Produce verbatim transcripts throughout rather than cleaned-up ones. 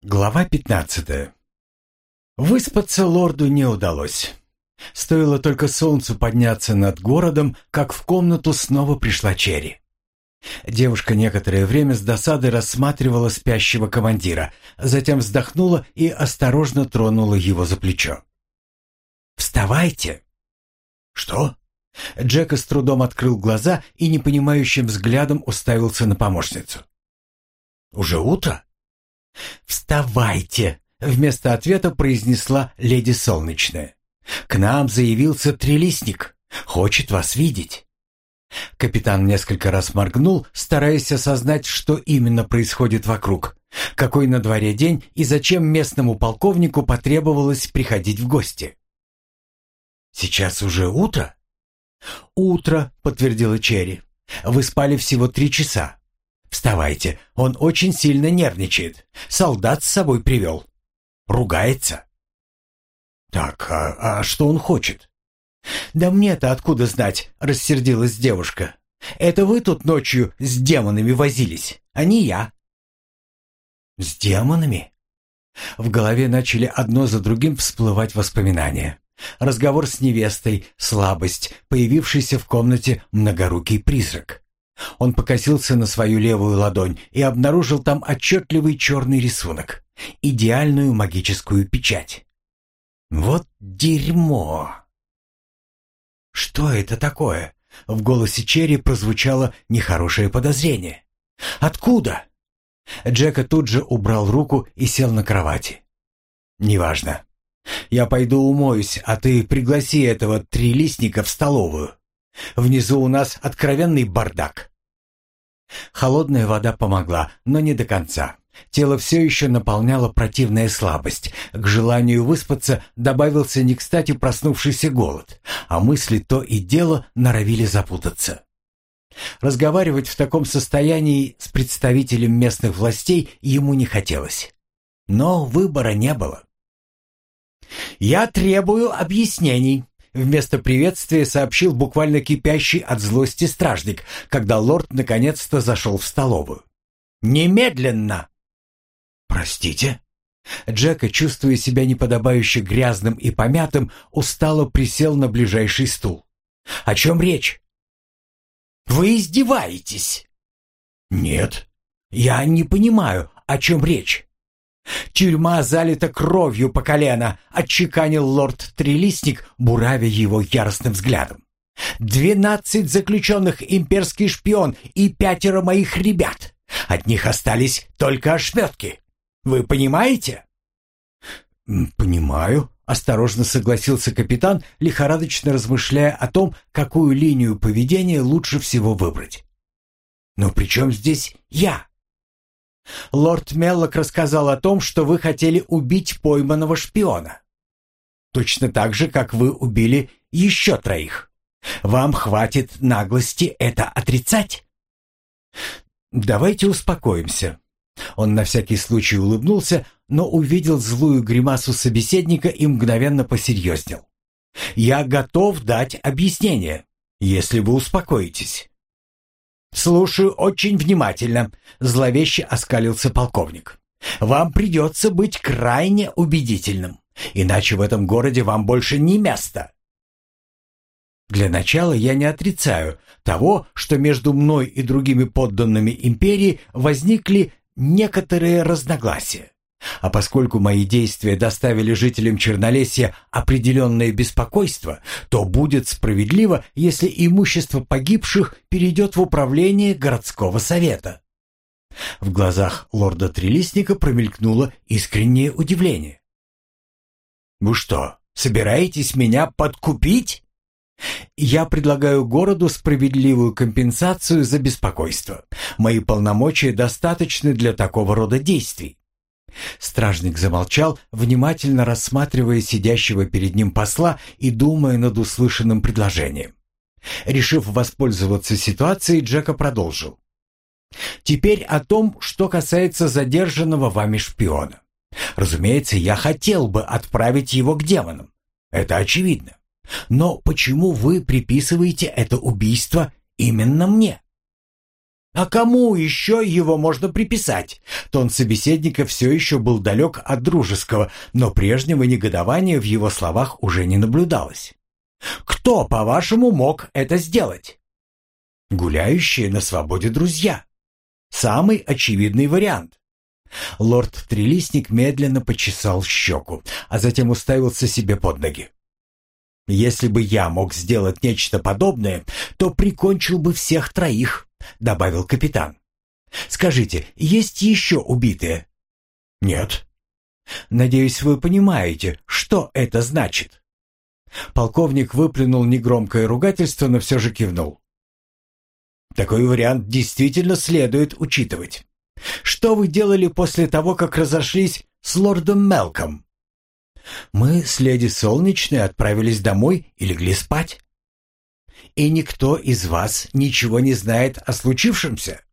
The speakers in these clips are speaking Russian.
Глава пятнадцатая. Выспаться лорду не удалось. Стоило только солнцу подняться над городом, как в комнату снова пришла Черри. Девушка некоторое время с досадой рассматривала спящего командира, затем вздохнула и осторожно тронула его за плечо. «Вставайте!» «Что?» Джека с трудом открыл глаза и непонимающим взглядом уставился на помощницу. «Уже утро?» «Вставайте!» — вместо ответа произнесла леди Солнечная. «К нам заявился трилистник. Хочет вас видеть». Капитан несколько раз моргнул, стараясь осознать, что именно происходит вокруг. Какой на дворе день и зачем местному полковнику потребовалось приходить в гости. «Сейчас уже утро?» «Утро», — подтвердила Черри. «Вы спали всего три часа. Вставайте, он очень сильно нервничает. Солдат с собой привел. Ругается». «Так, а, а что он хочет?» «Да мне-то откуда знать?» — рассердилась девушка. «Это вы тут ночью с демонами возились, а не я». «С демонами?» В голове начали одно за другим всплывать воспоминания. Разговор с невестой, слабость, появившийся в комнате многорукий призрак. Он покосился на свою левую ладонь и обнаружил там отчетливый черный рисунок, идеальную магическую печать. Вот дерьмо! «Что это такое?» В голосе Черри прозвучало нехорошее подозрение. «Откуда?» Джека тут же убрал руку и сел на кровати. «Неважно. Я пойду умоюсь, а ты пригласи этого трилистника в столовую. Внизу у нас откровенный бардак». Холодная вода помогла, но не до конца. Тело все еще наполняла противная слабость. К желанию выспаться добавился не кстати проснувшийся голод, а мысли то и дело норовили запутаться. Разговаривать в таком состоянии с представителем местных властей ему не хотелось. Но выбора не было. «Я требую объяснений», — вместо приветствия сообщил буквально кипящий от злости стражник, когда лорд наконец-то зашел в столовую. «Немедленно!» «Простите?» Джека, чувствуя себя неподобающе грязным и помятым, устало присел на ближайший стул. «О чем речь?» «Вы издеваетесь?» «Нет, я не понимаю, о чем речь». «Тюрьма залита кровью по колено», — отчеканил лорд Трилистник, буравя его яростным взглядом. «Двенадцать заключенных имперский шпион и пятеро моих ребят. От них остались только ошметки. Вы понимаете?» «Понимаю», — осторожно согласился капитан, лихорадочно размышляя о том, какую линию поведения лучше всего выбрать. «Но при чем здесь я?» «Лорд Меллок рассказал о том, что вы хотели убить пойманного шпиона. Точно так же, как вы убили еще троих. Вам хватит наглости это отрицать?» «Давайте успокоимся». Он на всякий случай улыбнулся, но увидел злую гримасу собеседника и мгновенно посерьезнел. «Я готов дать объяснение, если вы успокоитесь». «Слушаю очень внимательно», — зловеще оскалился полковник. «Вам придется быть крайне убедительным, иначе в этом городе вам больше не место». «Для начала я не отрицаю того, что между мной и другими подданными империи возникли некоторые разногласия. А поскольку мои действия доставили жителям Чернолесья определенное беспокойство, то будет справедливо, если имущество погибших перейдет в управление городского совета». В глазах лорда Трилистника промелькнуло искреннее удивление. «Вы что, собираетесь меня подкупить?» «Я предлагаю городу справедливую компенсацию за беспокойство. Мои полномочия достаточны для такого рода действий». Стражник замолчал, внимательно рассматривая сидящего перед ним посла и думая над услышанным предложением. Решив воспользоваться ситуацией, Джека продолжил. «Теперь о том, что касается задержанного вами шпиона. Разумеется, я хотел бы отправить его к демонам. Это очевидно. Но почему вы приписываете это убийство именно мне?» А кому еще его можно приписать? Тон собеседника все еще был далек от дружеского, но прежнего негодования в его словах уже не наблюдалось. Кто, по-вашему, мог это сделать? Гуляющие на свободе друзья. Самый очевидный вариант. Лорд Трилистник медленно почесал щеку, а затем уставился себе под ноги. «Если бы я мог сделать нечто подобное, то прикончил бы всех троих», — добавил капитан. «Скажите, есть еще убитые?» «Нет». «Надеюсь, вы понимаете, что это значит?» Полковник выплюнул негромкое ругательство, но все же кивнул. «Такой вариант действительно следует учитывать. Что вы делали после того, как разошлись с лордом Мелком?» «Мы с леди Солнечной отправились домой и легли спать». «И никто из вас ничего не знает о случившемся?»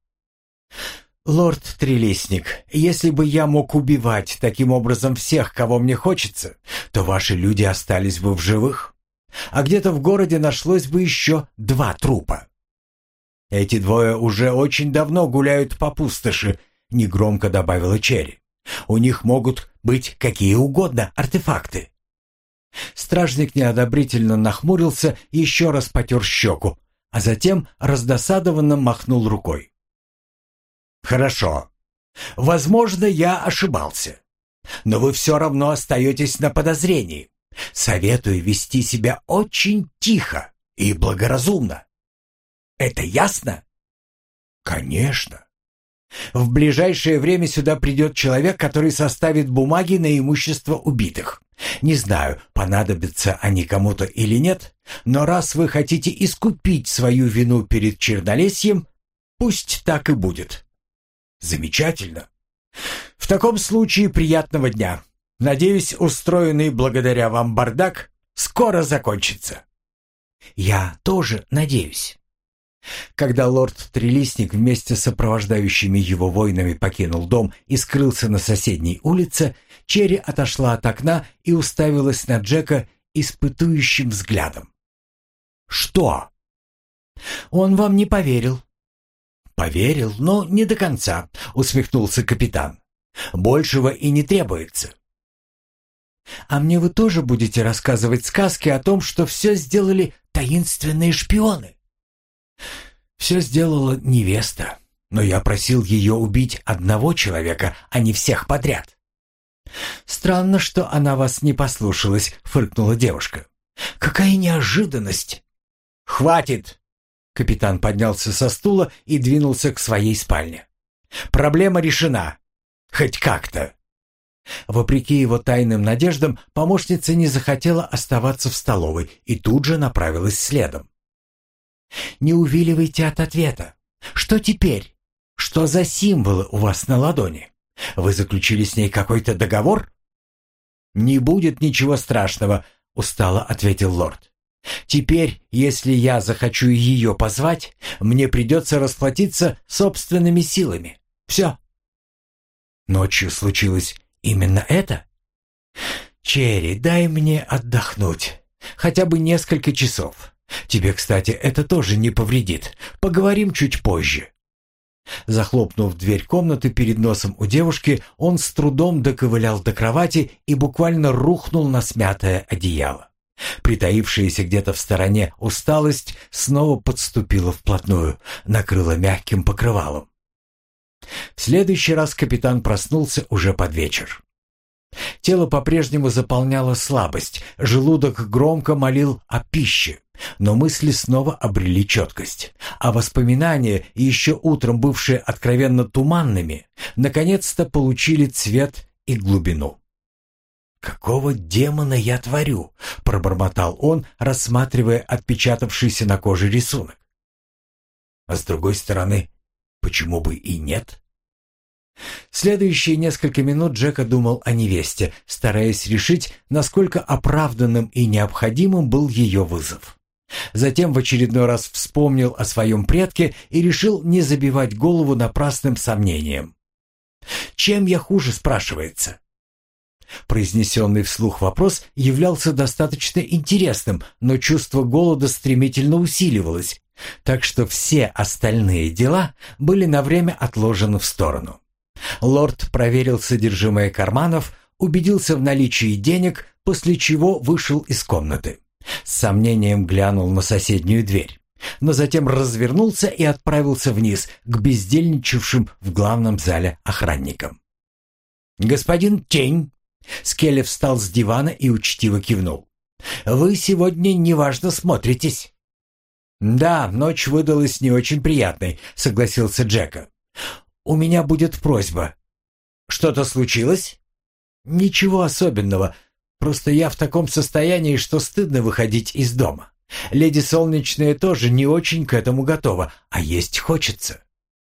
«Лорд Трилистник, если бы я мог убивать таким образом всех, кого мне хочется, то ваши люди остались бы в живых, а где-то в городе нашлось бы еще два трупа». «Эти двое уже очень давно гуляют по пустоши», — негромко добавила Черри. «У них могут быть какие угодно артефакты». Стражник неодобрительно нахмурился и еще раз потер щеку, а затем раздосадованно махнул рукой. «Хорошо. Возможно, я ошибался. Но вы все равно остаетесь на подозрении. Советую вести себя очень тихо и благоразумно. Это ясно?» «Конечно. В ближайшее время сюда придет человек, который составит бумаги на имущество убитых. Не знаю, понадобятся они кому-то или нет, но раз вы хотите искупить свою вину перед Чернолесьем, пусть так и будет». «Замечательно. В таком случае приятного дня. Надеюсь, устроенный благодаря вам бардак скоро закончится». «Я тоже надеюсь». Когда лорд Трилистник вместе с сопровождающими его воинами покинул дом и скрылся на соседней улице, Черри отошла от окна и уставилась на Джека испытующим взглядом. «Что?» «Он вам не поверил». «Поверил, но не до конца», — усмехнулся капитан. «Большего и не требуется». «А мне вы тоже будете рассказывать сказки о том, что все сделали таинственные шпионы?» «Все сделала невеста, но я просил ее убить одного человека, а не всех подряд». «Странно, что она вас не послушалась», — фыркнула девушка. «Какая неожиданность!» «Хватит!» Капитан поднялся со стула и двинулся к своей спальне. «Проблема решена. Хоть как-то». Вопреки его тайным надеждам, помощница не захотела оставаться в столовой и тут же направилась следом. «Не увиливайте от ответа. Что теперь? Что за символы у вас на ладони? Вы заключили с ней какой-то договор?» «Не будет ничего страшного», — устало ответил лорд. «Теперь, если я захочу ее позвать, мне придется расплатиться собственными силами. Все». «Ночью случилось именно это?» «Черри, дай мне отдохнуть. Хотя бы несколько часов. Тебе, кстати, это тоже не повредит. Поговорим чуть позже». Захлопнув дверь комнаты перед носом у девушки, он с трудом доковылял до кровати и буквально рухнул на смятое одеяло. Притаившаяся где-то в стороне усталость снова подступила вплотную, накрыла мягким покрывалом. В следующий раз капитан проснулся уже под вечер. Тело по-прежнему заполняла слабость, желудок громко молил о пище, но мысли снова обрели четкость, а воспоминания, еще утром бывшие откровенно туманными, наконец-то получили цвет и глубину. «Какого демона я творю?» — пробормотал он, рассматривая отпечатавшийся на коже рисунок. «А с другой стороны, почему бы и нет?» Следующие несколько минут Джека думал о невесте, стараясь решить, насколько оправданным и необходимым был ее вызов. Затем в очередной раз вспомнил о своем предке и решил не забивать голову напрасным сомнением. «Чем я хуже?» — спрашивается. Произнесенный вслух вопрос являлся достаточно интересным, но чувство голода стремительно усиливалось, Так что все остальные дела были на время отложены в сторону. Лорд проверил содержимое карманов, убедился в наличии денег, после чего вышел из комнаты. С сомнением глянул на соседнюю дверь, но затем развернулся и отправился вниз к бездельничавшим в главном зале охранникам. «Господин Тень!» Скелли встал с дивана и учтиво кивнул. «Вы сегодня неважно смотритесь». «Да, ночь выдалась не очень приятной», — согласился Джека. «У меня будет просьба». «Что-то случилось?» «Ничего особенного. Просто я в таком состоянии, что стыдно выходить из дома. Леди Солнечная тоже не очень к этому готова, а есть хочется».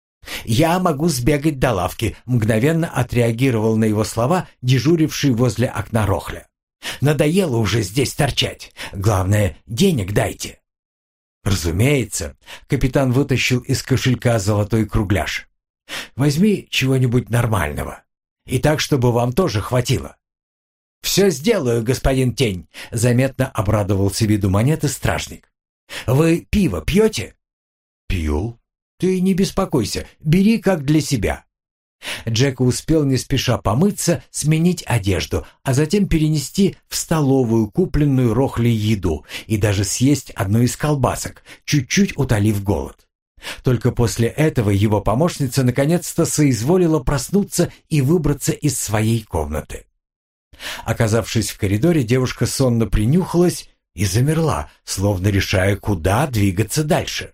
«Я могу сбегать до лавки», — мгновенно отреагировал на его слова дежуривший возле окна Рохля. «Надоело уже здесь торчать. Главное, денег дайте». «Разумеется», — капитан вытащил из кошелька золотой кругляш. «Возьми чего-нибудь нормального. И так, чтобы вам тоже хватило». «Все сделаю, господин Тень», — заметно обрадовался виду монеты стражник. «Вы пиво пьете?» «Пью. Ты не беспокойся, бери как для себя». Джек успел не спеша помыться, сменить одежду, а затем перенести в столовую купленную Рохлей еду и даже съесть одну из колбасок, чуть-чуть утолив голод. Только после этого его помощница наконец-то соизволила проснуться и выбраться из своей комнаты. Оказавшись в коридоре, девушка сонно принюхалась и замерла, словно решая, куда двигаться дальше.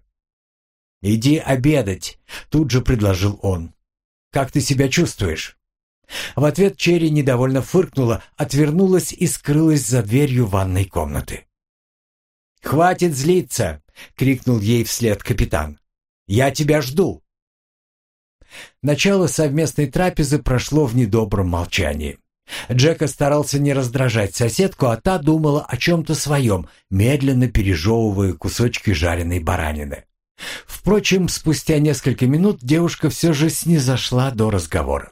«Иди обедать», — тут же предложил он. «Как ты себя чувствуешь?» В ответ Черри недовольно фыркнула, отвернулась и скрылась за дверью ванной комнаты. «Хватит злиться!» — крикнул ей вслед капитан. «Я тебя жду!» Начало совместной трапезы прошло в недобром молчании. Джека старался не раздражать соседку, а та думала о чем-то своем, медленно пережевывая кусочки жареной баранины. Впрочем, спустя несколько минут девушка все же снизошла до разговора.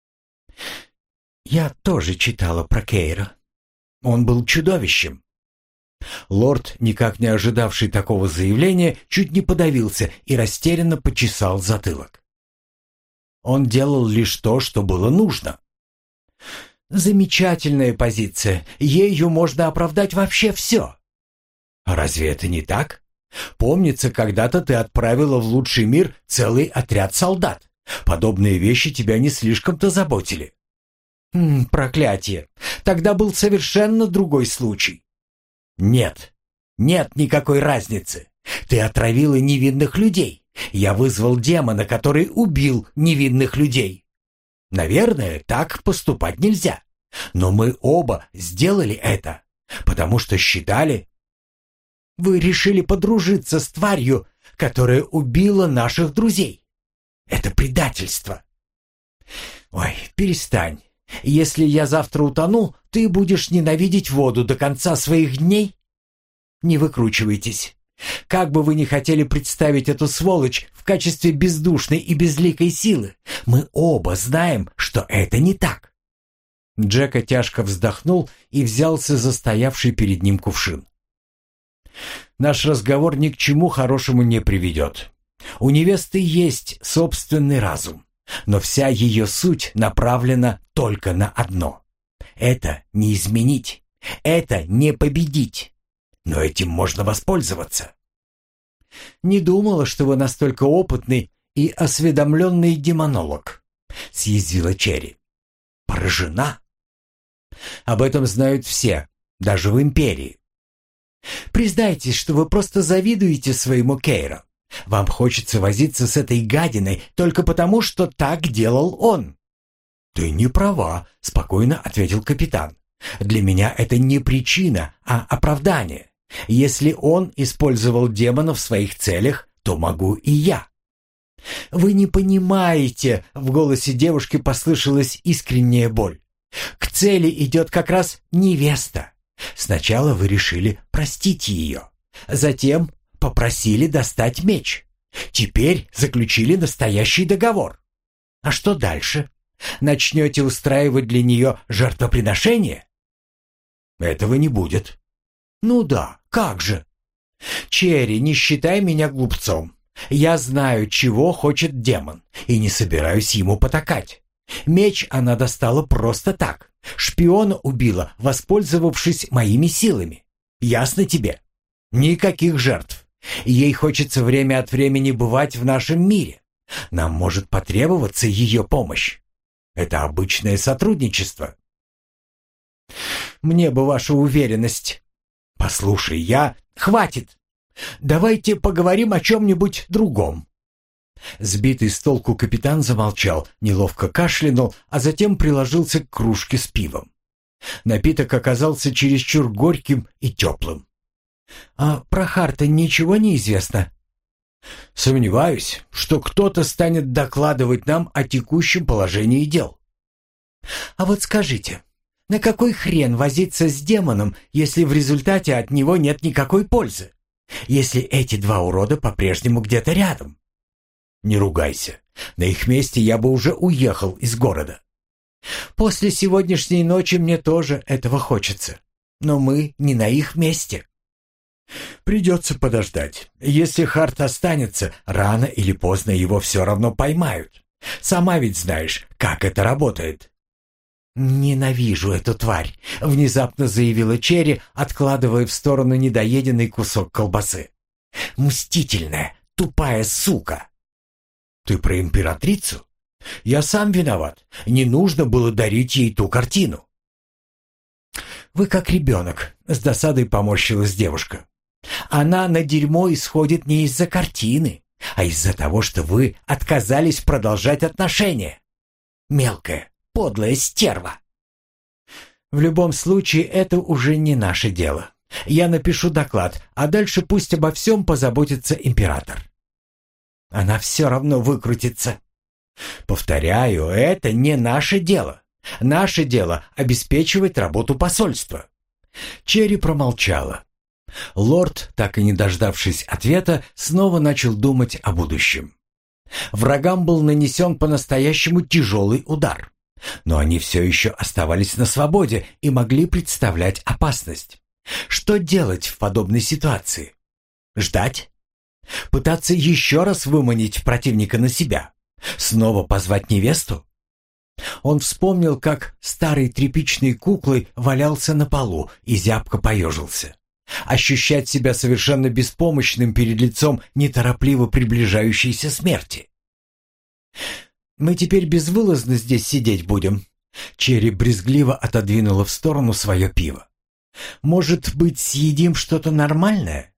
«Я тоже читала про Кейра. Он был чудовищем». Лорд, никак не ожидавший такого заявления, чуть не подавился и растерянно почесал затылок. «Он делал лишь то, что было нужно». «Замечательная позиция. Ею можно оправдать вообще все». «Разве это не так? Помнится, когда-то ты отправила в лучший мир целый отряд солдат. Подобные вещи тебя не слишком-то заботили». «М, проклятие. Тогда был совершенно другой случай». «Нет, нет никакой разницы. Ты отравила невинных людей. Я вызвал демона, который убил невинных людей. Наверное, так поступать нельзя. Но мы оба сделали это, потому что считали... Вы решили подружиться с тварью, которая убила наших друзей. Это предательство». «Ой, перестань. Если я завтра утону, ты будешь ненавидеть воду до конца своих дней? Не выкручивайтесь. Как бы вы ни хотели представить эту сволочь в качестве бездушной и безликой силы, мы оба знаем, что это не так». Джека тяжко вздохнул и взялся за стоявший перед ним кувшин. «Наш разговор ни к чему хорошему не приведет. У невесты есть собственный разум, но вся ее суть направлена только на одно. Это не изменить, это не победить, но этим можно воспользоваться». «Не думала, что вы настолько опытный и осведомленный демонолог», — съязвила Черри. «Поражена?» «Об этом знают все, даже в Империи». «Признайтесь, что вы просто завидуете своему Кейру. Вам хочется возиться с этой гадиной только потому, что так делал он». «Ты не права», — спокойно ответил капитан. «Для меня это не причина, а оправдание. Если он использовал демона в своих целях, то могу и я». «Вы не понимаете», — в голосе девушки послышалась искренняя боль. «К цели идет как раз невеста. Сначала вы решили простить ее, затем попросили достать меч. Теперь заключили настоящий договор. А что дальше? Начнете устраивать для нее жертвоприношение?» «Этого не будет». «Ну да, как же?» «Черри, не считай меня глупцом. Я знаю, чего хочет демон, и не собираюсь ему потакать. Меч она достала просто так. Шпиона убила, воспользовавшись моими силами. Ясно тебе? Никаких жертв. Ей хочется время от времени бывать в нашем мире. Нам может потребоваться ее помощь. Это обычное сотрудничество». «Мне бы ваша уверенность». «Послушай, я...» «Хватит! Давайте поговорим о чем-нибудь другом». Сбитый с толку капитан замолчал, неловко кашлянул, а затем приложился к кружке с пивом. Напиток оказался чересчур горьким и теплым. «А про Харта ничего не известно?» «Сомневаюсь, что кто-то станет докладывать нам о текущем положении дел». «А вот скажите, на какой хрен возиться с демоном, если в результате от него нет никакой пользы? Если эти два урода по-прежнему где-то рядом?» «Не ругайся. На их месте я бы уже уехал из города». «После сегодняшней ночи мне тоже этого хочется. Но мы не на их месте». «Придется подождать. Если Харт останется, рано или поздно его все равно поймают. Сама ведь знаешь, как это работает». «Ненавижу эту тварь», — внезапно заявила Черри, откладывая в сторону недоеденный кусок колбасы. «Мстительная, тупая сука». «Ты про императрицу? Я сам виноват. Не нужно было дарить ей ту картину». «Вы как ребенок», — с досадой поморщилась девушка. «Она на дерьмо исходит не из-за картины, а из-за того, что вы отказались продолжать отношения. Мелкая, подлая стерва». «В любом случае, это уже не наше дело. Я напишу доклад, а дальше пусть обо всем позаботится император». «Она все равно выкрутится». «Повторяю, это не наше дело. Наше дело — обеспечивать работу посольства». Черри промолчала. Лорд, так и не дождавшись ответа, снова начал думать о будущем. Врагам был нанесен по-настоящему тяжелый удар, но они все еще оставались на свободе и могли представлять опасность. Что делать в подобной ситуации? Ждать? Пытаться еще раз выманить противника на себя? Снова позвать невесту? Он вспомнил, как старой тряпичной куклой валялся на полу и зябко поежился. Ощущать себя совершенно беспомощным перед лицом неторопливо приближающейся смерти. «Мы теперь безвылазно здесь сидеть будем?» Черри брезгливо отодвинула в сторону свое пиво. «Может быть, съедим что-то нормальное?»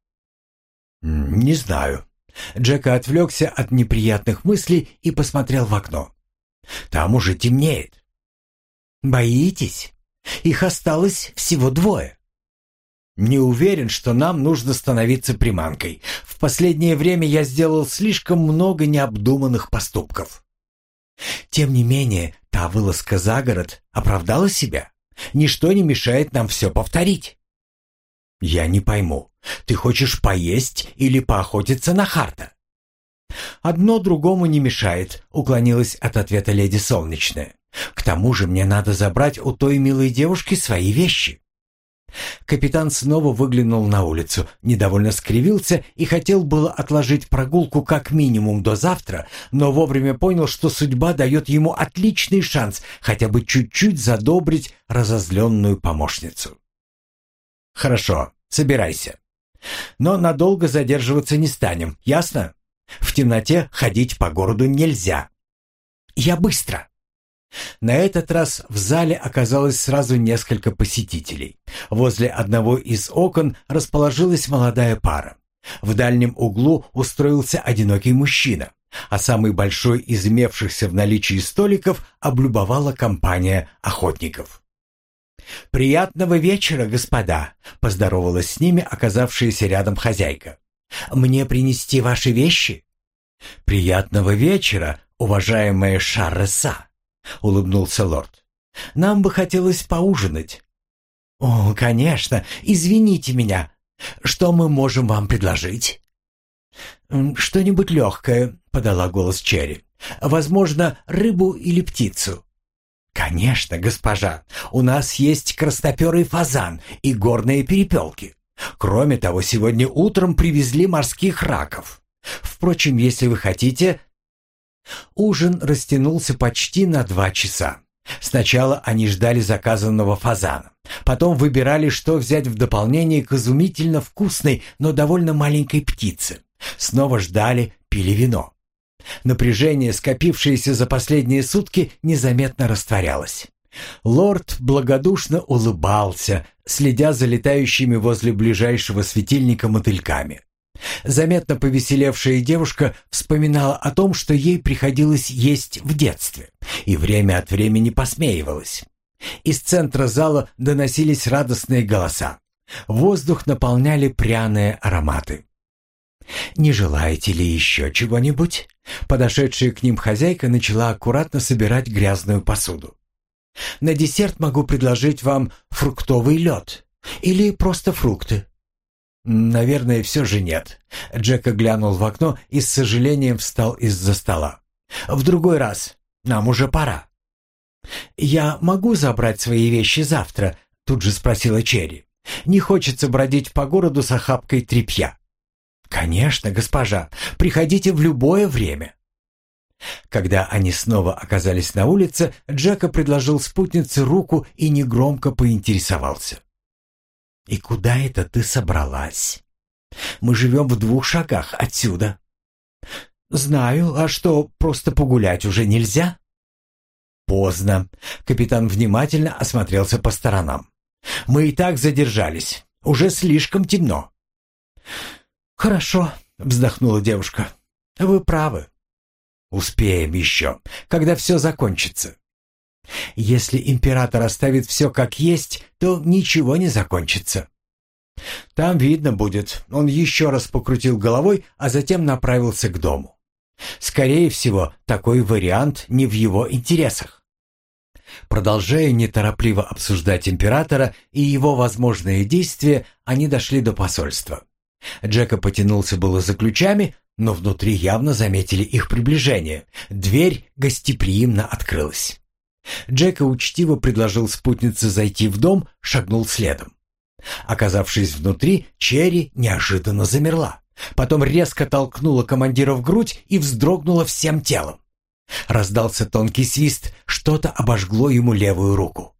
«Не знаю». Джека отвлекся от неприятных мыслей и посмотрел в окно. «Там уже темнеет». «Боитесь? Их осталось всего двое». «Не уверен, что нам нужно становиться приманкой. В последнее время я сделал слишком много необдуманных поступков». «Тем не менее, та вылазка за город оправдала себя. Ничто не мешает нам все повторить». «Я не пойму, ты хочешь поесть или поохотиться на Харта?» «Одно другому не мешает», — уклонилась от ответа леди Солнечная. «К тому же мне надо забрать у той милой девушки свои вещи». Капитан снова выглянул на улицу, недовольно скривился и хотел было отложить прогулку как минимум до завтра, но вовремя понял, что судьба дает ему отличный шанс хотя бы чуть-чуть задобрить разозленную помощницу. «Хорошо, собирайся. Но надолго задерживаться не станем, ясно? В темноте ходить по городу нельзя». «Я быстро». На этот раз в зале оказалось сразу несколько посетителей. Возле одного из окон расположилась молодая пара. В дальнем углу устроился одинокий мужчина, а самый большой из имевшихся в наличии столиков облюбовала компания охотников. «Приятного вечера, господа!» — поздоровалась с ними оказавшаяся рядом хозяйка. «Мне принести ваши вещи?» «Приятного вечера, уважаемая Шарреса!» — улыбнулся лорд. «Нам бы хотелось поужинать». «О, конечно, извините меня. Что мы можем вам предложить?» «Что-нибудь легкое», — подала голос Черри. «Возможно, рыбу или птицу». «Конечно, госпожа. У нас есть красноперый фазан и горные перепелки. Кроме того, сегодня утром привезли морских раков. Впрочем, если вы хотите...» Ужин растянулся почти на два часа. Сначала они ждали заказанного фазана. Потом выбирали, что взять в дополнение к изумительно вкусной, но довольно маленькой птице. Снова ждали, пили вино. Напряжение, скопившееся за последние сутки, незаметно растворялось. Лорд благодушно улыбался, следя за летающими возле ближайшего светильника мотыльками. Заметно повеселевшая девушка вспоминала о том, что ей приходилось есть в детстве, и время от времени посмеивалась. Из центра зала доносились радостные голоса. Воздух наполняли пряные ароматы. «Не желаете ли еще чего-нибудь?» Подошедшая к ним хозяйка начала аккуратно собирать грязную посуду. «На десерт могу предложить вам фруктовый лед. Или просто фрукты». «Наверное, все же нет». Джека глянул в окно и с сожалением встал из-за стола. «В другой раз. Нам уже пора». «Я могу забрать свои вещи завтра?» Тут же спросила Черри. «Не хочется бродить по городу с охапкой тряпья». «Конечно, госпожа. Приходите в любое время». Когда они снова оказались на улице, Джека предложил спутнице руку и негромко поинтересовался. «И куда это ты собралась? Мы живем в двух шагах отсюда». «Знаю, а что, просто погулять уже нельзя?» «Поздно». Капитан внимательно осмотрелся по сторонам. «Мы и так задержались. Уже слишком темно». «Хорошо», — вздохнула девушка. «Вы правы. Успеем еще, когда все закончится». «Если император оставит все как есть, то ничего не закончится». «Там видно будет». Он еще раз покрутил головой, а затем направился к дому. Скорее всего, такой вариант не в его интересах. Продолжая неторопливо обсуждать императора и его возможные действия, они дошли до посольства. Джека потянулся было за ключами, но внутри явно заметили их приближение. Дверь гостеприимно открылась. Джека учтиво предложил спутнице зайти в дом, шагнул следом. Оказавшись внутри, Черри неожиданно замерла. Потом резко толкнула командира в грудь и вздрогнула всем телом. Раздался тонкий свист, что-то обожгло ему левую руку.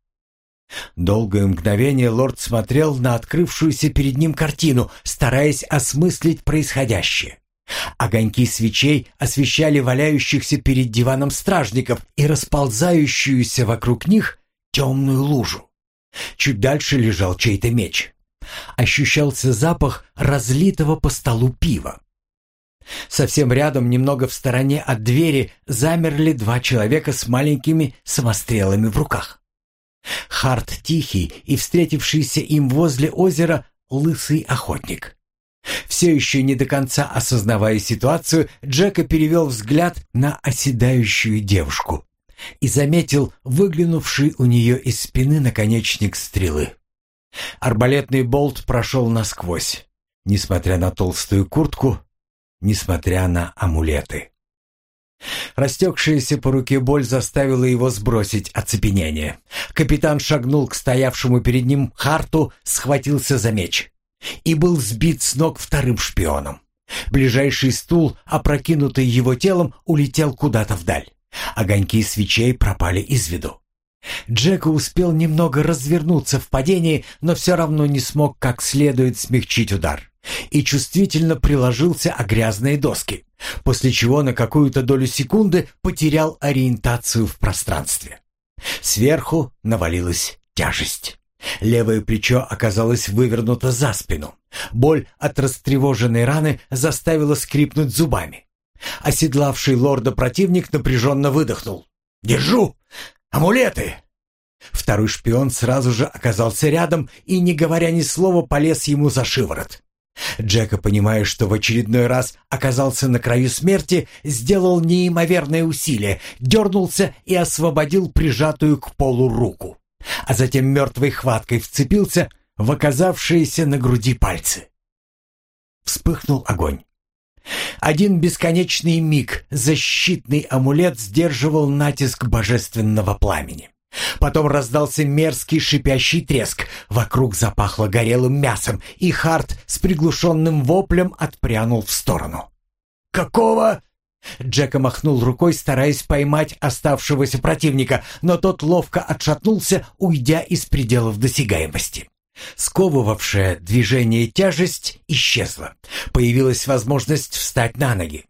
Долгое мгновение лорд смотрел на открывшуюся перед ним картину, стараясь осмыслить происходящее. Огоньки свечей освещали валяющихся перед диваном стражников и расползающуюся вокруг них темную лужу. Чуть дальше лежал чей-то меч. Ощущался запах разлитого по столу пива. Совсем рядом, немного в стороне от двери, замерли два человека с маленькими самострелами в руках. Харт Тихий и встретившийся им возле озера лысый охотник. Все еще не до конца осознавая ситуацию, Джека перевел взгляд на оседающую девушку и заметил выглянувший у нее из спины наконечник стрелы. Арбалетный болт прошел насквозь, несмотря на толстую куртку, несмотря на амулеты. Растекшаяся по руке боль заставила его сбросить оцепенение. Капитан шагнул к стоявшему перед ним Харту, схватился за меч и был сбит с ног вторым шпионом. Ближайший стул, опрокинутый его телом, улетел куда-то вдаль. Огоньки свечей пропали из виду. Джека успел немного развернуться в падении, но все равно не смог как следует смягчить удар и чувствительно приложился о грязные доски, после чего на какую-то долю секунды потерял ориентацию в пространстве. Сверху навалилась тяжесть. Левое плечо оказалось вывернуто за спину. Боль от растревоженной раны заставила скрипнуть зубами. Оседлавший лорда противник напряженно выдохнул. «Держу! Амулеты!» Второй шпион сразу же оказался рядом и, не говоря ни слова, полез ему за шиворот. Джека, понимая, что в очередной раз оказался на краю смерти, сделал неимоверное усилие, дернулся и освободил прижатую к полу руку, а затем мертвой хваткой вцепился в оказавшиеся на груди пальцы. Вспыхнул огонь. Один бесконечный миг защитный амулет сдерживал натиск божественного пламени. Потом раздался мерзкий шипящий треск. Вокруг запахло горелым мясом, и Харт с приглушенным воплем отпрянул в сторону. «Какого?» Джека махнул рукой, стараясь поймать оставшегося противника, но тот ловко отшатнулся, уйдя из пределов досягаемости. Сковывавшая движение тяжесть исчезла. Появилась возможность встать на ноги.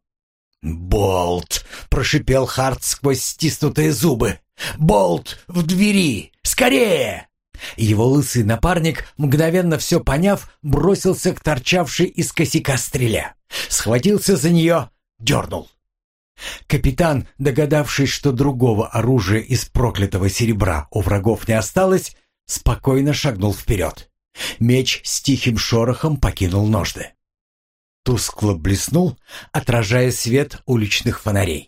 «Болт!» — прошипел Харт сквозь стиснутые зубы. «Болт в двери! Скорее!» Его лысый напарник, мгновенно все поняв, бросился к торчавшей из косяка стреле. Схватился за нее, дернул. Капитан, догадавшись, что другого оружия из проклятого серебра у врагов не осталось, спокойно шагнул вперед. Меч с тихим шорохом покинул ножны. Тускло блеснул, отражая свет уличных фонарей.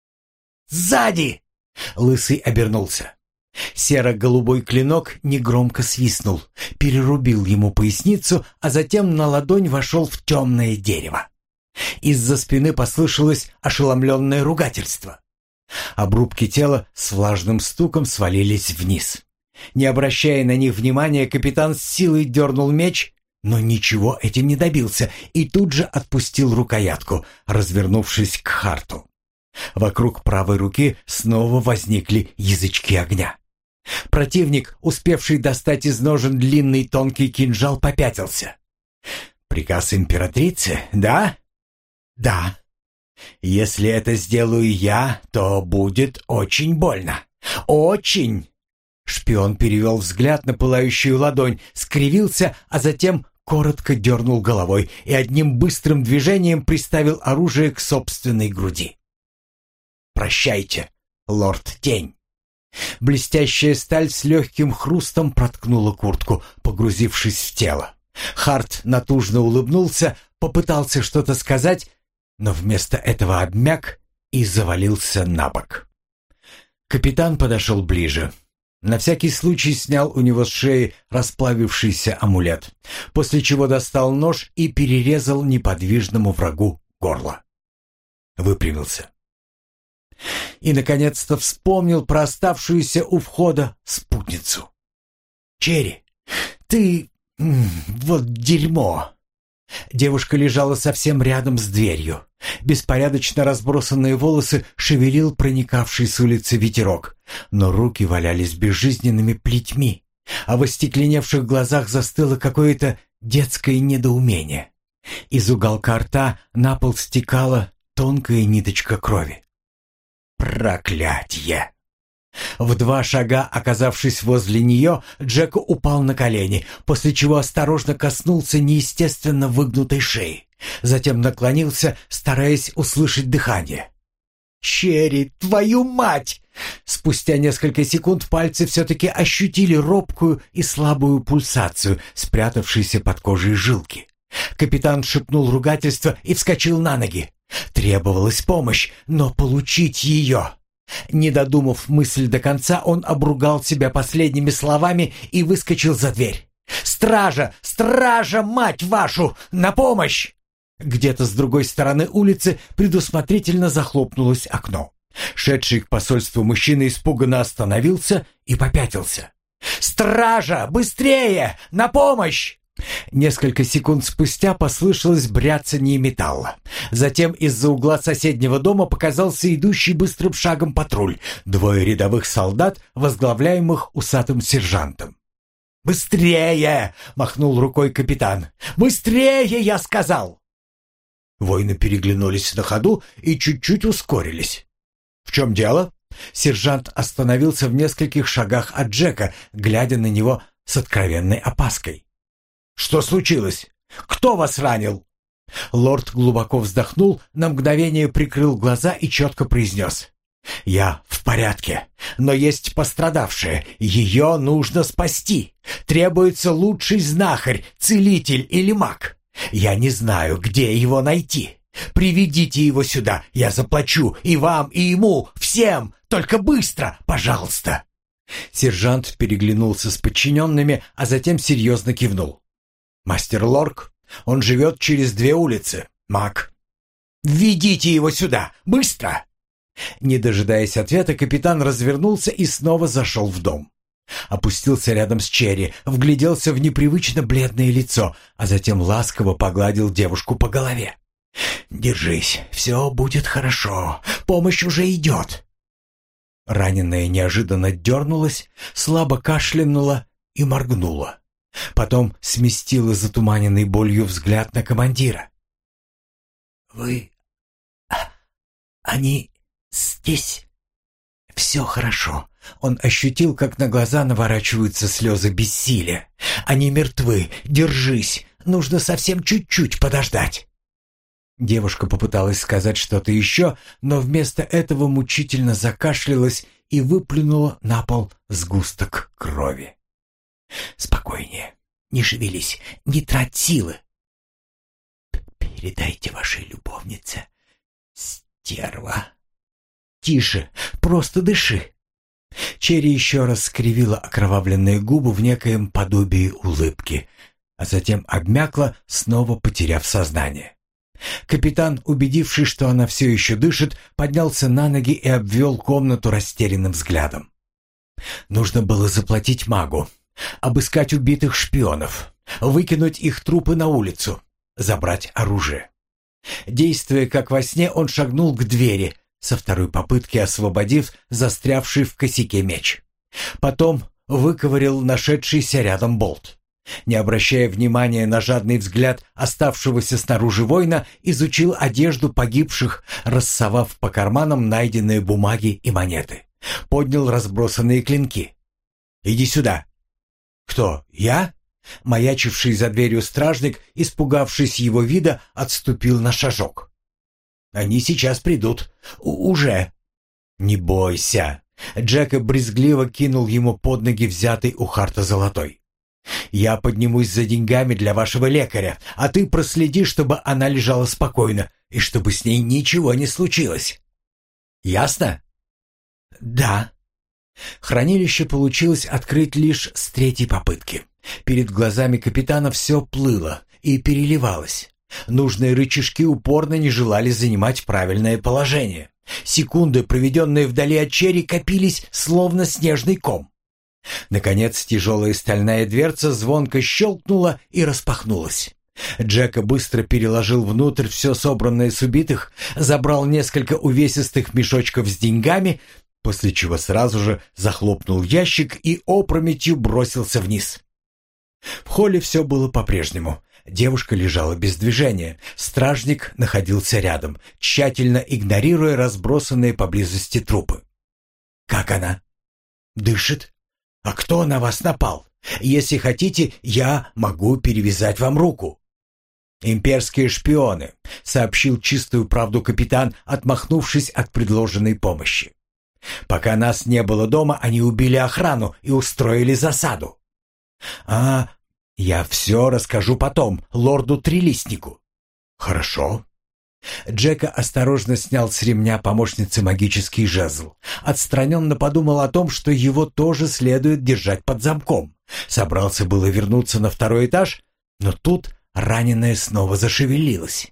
«Сзади!» — Лысый обернулся. Серо-голубой клинок негромко свистнул, перерубил ему поясницу, а затем на ладонь вошел в темное дерево. Из-за спины послышалось ошеломленное ругательство. Обрубки тела с влажным стуком свалились вниз. Не обращая на них внимания, капитан с силой дернул меч, но ничего этим не добился и тут же отпустил рукоятку, развернувшись к Харту. Вокруг правой руки снова возникли язычки огня. Противник, успевший достать из ножен длинный тонкий кинжал, попятился. «Приказ императрицы, да?» «Да. Если это сделаю я, то будет очень больно. Очень!» Шпион перевел взгляд на пылающую ладонь, скривился, а затем коротко дернул головой и одним быстрым движением приставил оружие к собственной груди. «Прощайте, лорд Тень». Блестящая сталь с легким хрустом проткнула куртку, погрузившись в тело. Харт натужно улыбнулся, попытался что-то сказать, но вместо этого обмяк и завалился на бок. Капитан подошел ближе. На всякий случай снял у него с шеи расплавившийся амулет, после чего достал нож и перерезал неподвижному врагу горло. Выпрямился. И, наконец-то, вспомнил про оставшуюся у входа спутницу. «Черри, ты... вот дерьмо!» Девушка лежала совсем рядом с дверью. Беспорядочно разбросанные волосы шевелил проникавший с улицы ветерок, но руки валялись безжизненными плетьми, а в остекленевших глазах застыло какое-то детское недоумение. Из уголка рта на пол стекала тонкая ниточка крови. Проклятье! В два шага, оказавшись возле нее, Джек упал на колени, после чего осторожно коснулся неестественно выгнутой шеи. Затем наклонился, стараясь услышать дыхание. «Черри, твою мать!» Спустя несколько секунд пальцы все-таки ощутили робкую и слабую пульсацию, спрятавшейся под кожей жилки. Капитан шепнул ругательство и вскочил на ноги. Требовалась помощь, но получить ее... Не додумав мысль до конца, он обругал себя последними словами и выскочил за дверь. «Стража! Стража, мать вашу! На помощь!» Где-то с другой стороны улицы предусмотрительно захлопнулось окно. Шедший к посольству мужчина испуганно остановился и попятился. «Стража! Быстрее! На помощь!» Несколько секунд спустя послышалось бряцанье металла. Затем из-за угла соседнего дома показался идущий быстрым шагом патруль, двое рядовых солдат, возглавляемых усатым сержантом. «Быстрее!» — махнул рукой капитан. «Быстрее, я сказал!» Воины переглянулись на ходу и чуть-чуть ускорились. «В чем дело?» Сержант остановился в нескольких шагах от Джека, глядя на него с откровенной опаской. «Что случилось? Кто вас ранил?» Лорд глубоко вздохнул, на мгновение прикрыл глаза и четко произнес. «Я в порядке, но есть пострадавшая. Ее нужно спасти. Требуется лучший знахарь, целитель или маг. Я не знаю, где его найти. Приведите его сюда, я заплачу и вам, и ему, всем, только быстро, пожалуйста». Сержант переглянулся с подчиненными, а затем серьезно кивнул. «Мастер Лорк, он живет через две улицы. Маг. Введите его сюда, быстро!» Не дожидаясь ответа, капитан развернулся и снова зашел в дом. Опустился рядом с Черри, вгляделся в непривычно бледное лицо, а затем ласково погладил девушку по голове. «Держись, все будет хорошо, помощь уже идет». Раненая неожиданно дернулась, слабо кашлянула и моргнула. Потом сместила затуманенный болью взгляд на командира. «Вы... они здесь? Все хорошо». Он ощутил, как на глаза наворачиваются слезы бессилия. «Они мертвы. Держись. Нужно совсем чуть-чуть подождать». Девушка попыталась сказать что-то еще, но вместо этого мучительно закашлялась и выплюнула на пол сгусток крови. «Спокойнее. Не шевелись. Не трать силы. Передайте вашей любовнице, стерва». «Тише. Просто дыши». Черри еще раз скривила окровавленные губы в некоем подобии улыбки, а затем обмякла, снова потеряв сознание. Капитан, убедившись, что она все еще дышит, поднялся на ноги и обвел комнату растерянным взглядом. Нужно было заплатить магу, обыскать убитых шпионов, выкинуть их трупы на улицу, забрать оружие. Действуя как во сне, он шагнул к двери, со второй попытки освободив застрявший в косяке меч. Потом выковырял нашедшийся рядом болт. Не обращая внимания на жадный взгляд оставшегося снаружи воина, изучил одежду погибших, рассовав по карманам найденные бумаги и монеты. Поднял разбросанные клинки. «Иди сюда!» «Кто, я?» Маячивший за дверью стражник, испугавшись его вида, отступил на шажок. «Они сейчас придут. У уже!» «Не бойся!» Джека брезгливо кинул ему под ноги взятый у Харта золотой. «Я поднимусь за деньгами для вашего лекаря, а ты проследи, чтобы она лежала спокойно и чтобы с ней ничего не случилось. Ясно?» «Да». Хранилище получилось открыть лишь с третьей попытки. Перед глазами капитана все плыло и переливалось. Нужные рычажки упорно не желали занимать правильное положение. Секунды, проведенные вдали от Черри, копились, словно снежный ком. Наконец, тяжелая стальная дверца звонко щелкнула и распахнулась. Джека быстро переложил внутрь все собранное с убитых, забрал несколько увесистых мешочков с деньгами, после чего сразу же захлопнул ящик и опрометью бросился вниз. В холле все было по-прежнему. Девушка лежала без движения. Стражник находился рядом, тщательно игнорируя разбросанные поблизости трупы. «Как она?» «Дышит. А кто на вас напал? Если хотите, я могу перевязать вам руку». «Имперские шпионы», — сообщил чистую правду капитан, отмахнувшись от предложенной помощи. «Пока нас не было дома, они убили охрану и устроили засаду». «А, я все расскажу потом, лорду Трилистнику». «Хорошо». Джека осторожно снял с ремня помощницы магический жезл. Отстраненно подумал о том, что его тоже следует держать под замком. Собрался было вернуться на второй этаж, но тут раненая снова зашевелилась.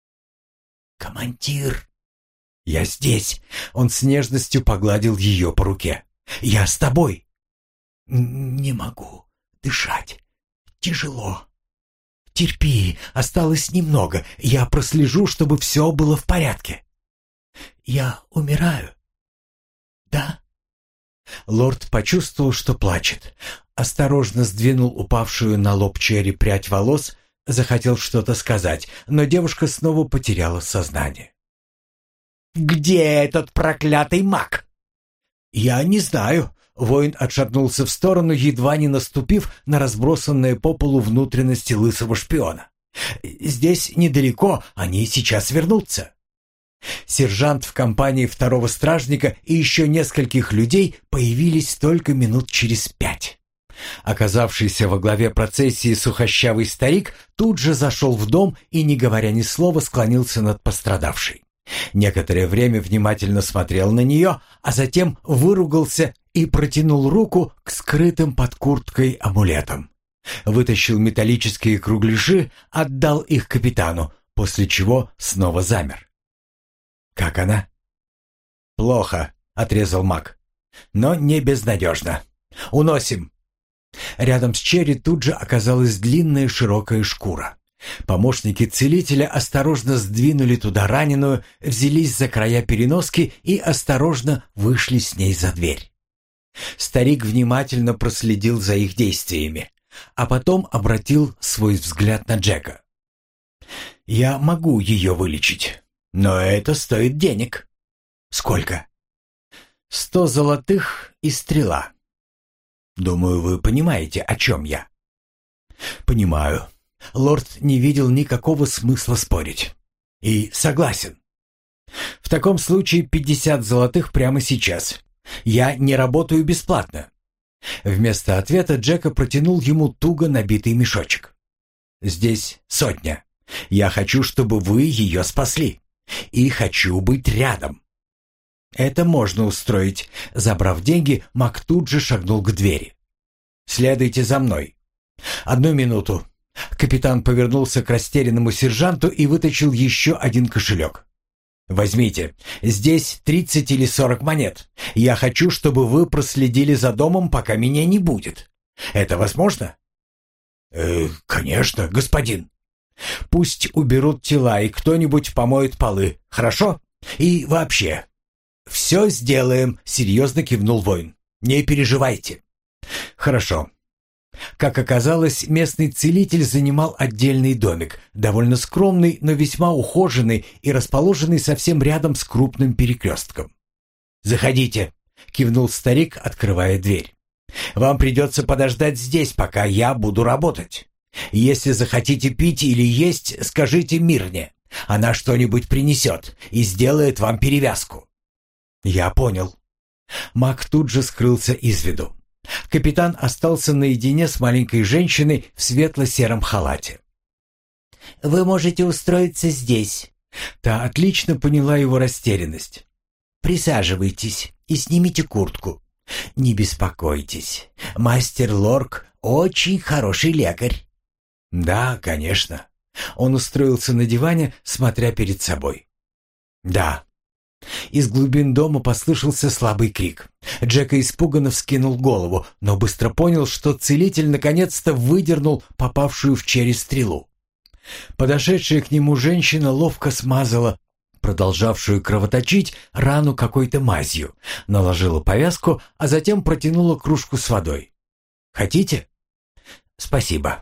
«Командир!» «Я здесь!» Он с нежностью погладил ее по руке. «Я с тобой!» «Не могу дышать. Тяжело. Терпи, осталось немного. Я прослежу, чтобы все было в порядке. Я умираю. Да?» Лорд почувствовал, что плачет. Осторожно сдвинул упавшую на лоб Черри прядь волос, захотел что-то сказать, но девушка снова потеряла сознание. «Где этот проклятый маг?» «Я не знаю». Воин отшатнулся в сторону, едва не наступив на разбросанные по полу внутренности лысого шпиона. «Здесь недалеко, они сейчас вернутся». Сержант в компании второго стражника и еще нескольких людей появились только минут через пять. Оказавшийся во главе процессии сухощавый старик тут же зашел в дом и, не говоря ни слова, склонился над пострадавшей. Некоторое время внимательно смотрел на нее, а затем выругался и протянул руку к скрытым под курткой амулетам. Вытащил металлические кругляши, отдал их капитану, после чего снова замер. «Как она?» «Плохо», — отрезал маг. «Но не безнадежно. Уносим». Рядом с Черри тут же оказалась длинная широкая шкура. Помощники целителя осторожно сдвинули туда раненую, взялись за края переноски и осторожно вышли с ней за дверь. Старик внимательно проследил за их действиями, а потом обратил свой взгляд на Джека. «Я могу ее вылечить, но это стоит денег». «Сколько?» «Сто золотых и стрела». «Думаю, вы понимаете, о чем я». «Понимаю». Лорд не видел никакого смысла спорить. «И согласен. В таком случае пятьдесят золотых прямо сейчас. Я не работаю бесплатно». Вместо ответа Джека протянул ему туго набитый мешочек. «Здесь сотня. Я хочу, чтобы вы ее спасли. И хочу быть рядом». «Это можно устроить». Забрав деньги, Мак тут же шагнул к двери. «Следуйте за мной». «Одну минуту». Капитан повернулся к растерянному сержанту и вытащил еще один кошелек. «Возьмите. Здесь тридцать или сорок монет. Я хочу, чтобы вы проследили за домом, пока меня не будет. Это возможно?» «Э, конечно, господин». «Пусть уберут тела, и кто-нибудь помоет полы, хорошо? И вообще...» «Все сделаем», — серьезно кивнул воин. «Не переживайте». «Хорошо». Как оказалось, местный целитель занимал отдельный домик, довольно скромный, но весьма ухоженный и расположенный совсем рядом с крупным перекрестком. «Заходите», — кивнул старик, открывая дверь. «Вам придется подождать здесь, пока я буду работать. Если захотите пить или есть, скажите Мирне. Она что-нибудь принесет и сделает вам перевязку». «Я понял». Маг тут же скрылся из виду. Капитан остался наедине с маленькой женщиной в светло-сером халате. «Вы можете устроиться здесь». Та отлично поняла его растерянность. «Присаживайтесь и снимите куртку. Не беспокойтесь, мастер Лорк очень хороший лекарь». «Да, конечно». Он устроился на диване, смотря перед собой. «Да». Из глубин дома послышался слабый крик. Джека испуганно вскинул голову, но быстро понял, что целитель наконец-то выдернул попавшую в череп стрелу. Подошедшая к нему женщина ловко смазала продолжавшую кровоточить рану какой-то мазью, наложила повязку, а затем протянула кружку с водой. «Хотите?» «Спасибо».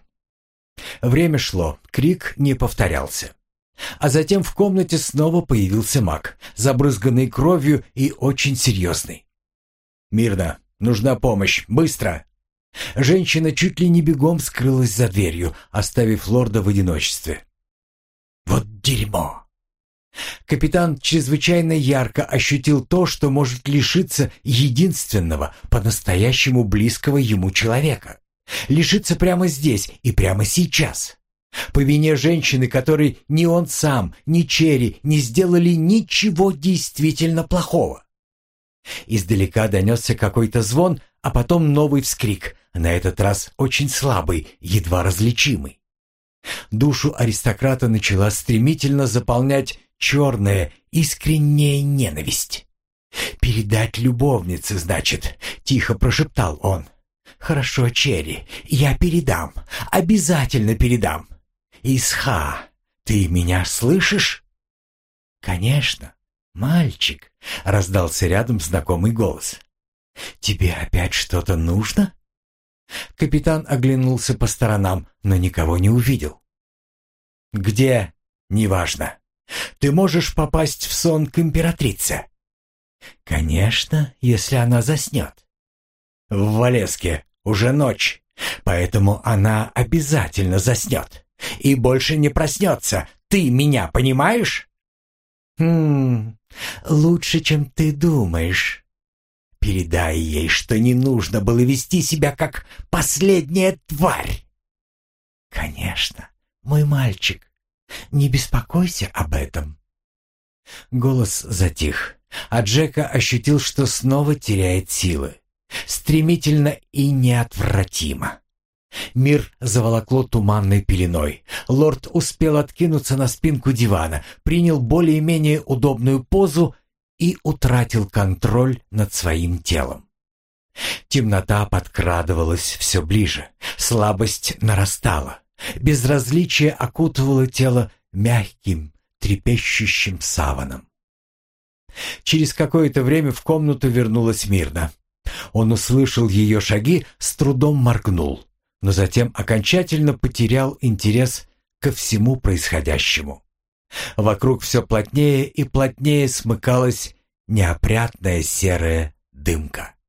Время шло, крик не повторялся. А затем в комнате снова появился маг, забрызганный кровью и очень серьезный. «Мирно, нужна помощь, быстро!» Женщина чуть ли не бегом скрылась за дверью, оставив лорда в одиночестве. «Вот дерьмо!» Капитан чрезвычайно ярко ощутил то, что может лишиться единственного, по-настоящему близкого ему человека. Лишиться прямо здесь и прямо сейчас. По вине женщины, которой ни он сам, ни Черри не сделали ничего действительно плохого. Издалека донесся какой-то звон, а потом новый вскрик, на этот раз очень слабый, едва различимый. Душу аристократа начала стремительно заполнять черная, искренняя ненависть. «Передать любовнице, значит», — тихо прошептал он. «Хорошо, Черри, я передам, обязательно передам. Исха, ты меня слышишь?» «Конечно, мальчик», — раздался рядом знакомый голос. «Тебе опять что-то нужно?» Капитан оглянулся по сторонам, но никого не увидел. «Где? Неважно. Ты можешь попасть в сон к императрице?» «Конечно, если она заснет». «В Валеске уже ночь, поэтому она обязательно заснет и больше не проснется. Ты меня понимаешь?» «Хм, лучше, чем ты думаешь. Передай ей, что не нужно было вести себя как последняя тварь». «Конечно, мой мальчик, не беспокойся об этом». Голос затих, а Джека ощутил, что снова теряет силы. Стремительно и неотвратимо. Мир заволокло туманной пеленой. Лорд успел откинуться на спинку дивана, принял более-менее удобную позу и утратил контроль над своим телом. Темнота подкрадывалась все ближе, слабость нарастала, безразличие окутывало тело мягким, трепещущим саваном. Через какое-то время в комнату вернулась Мирна. Он услышал ее шаги, с трудом моргнул, но затем окончательно потерял интерес ко всему происходящему. Вокруг все плотнее и плотнее смыкалась неопрятная серая дымка.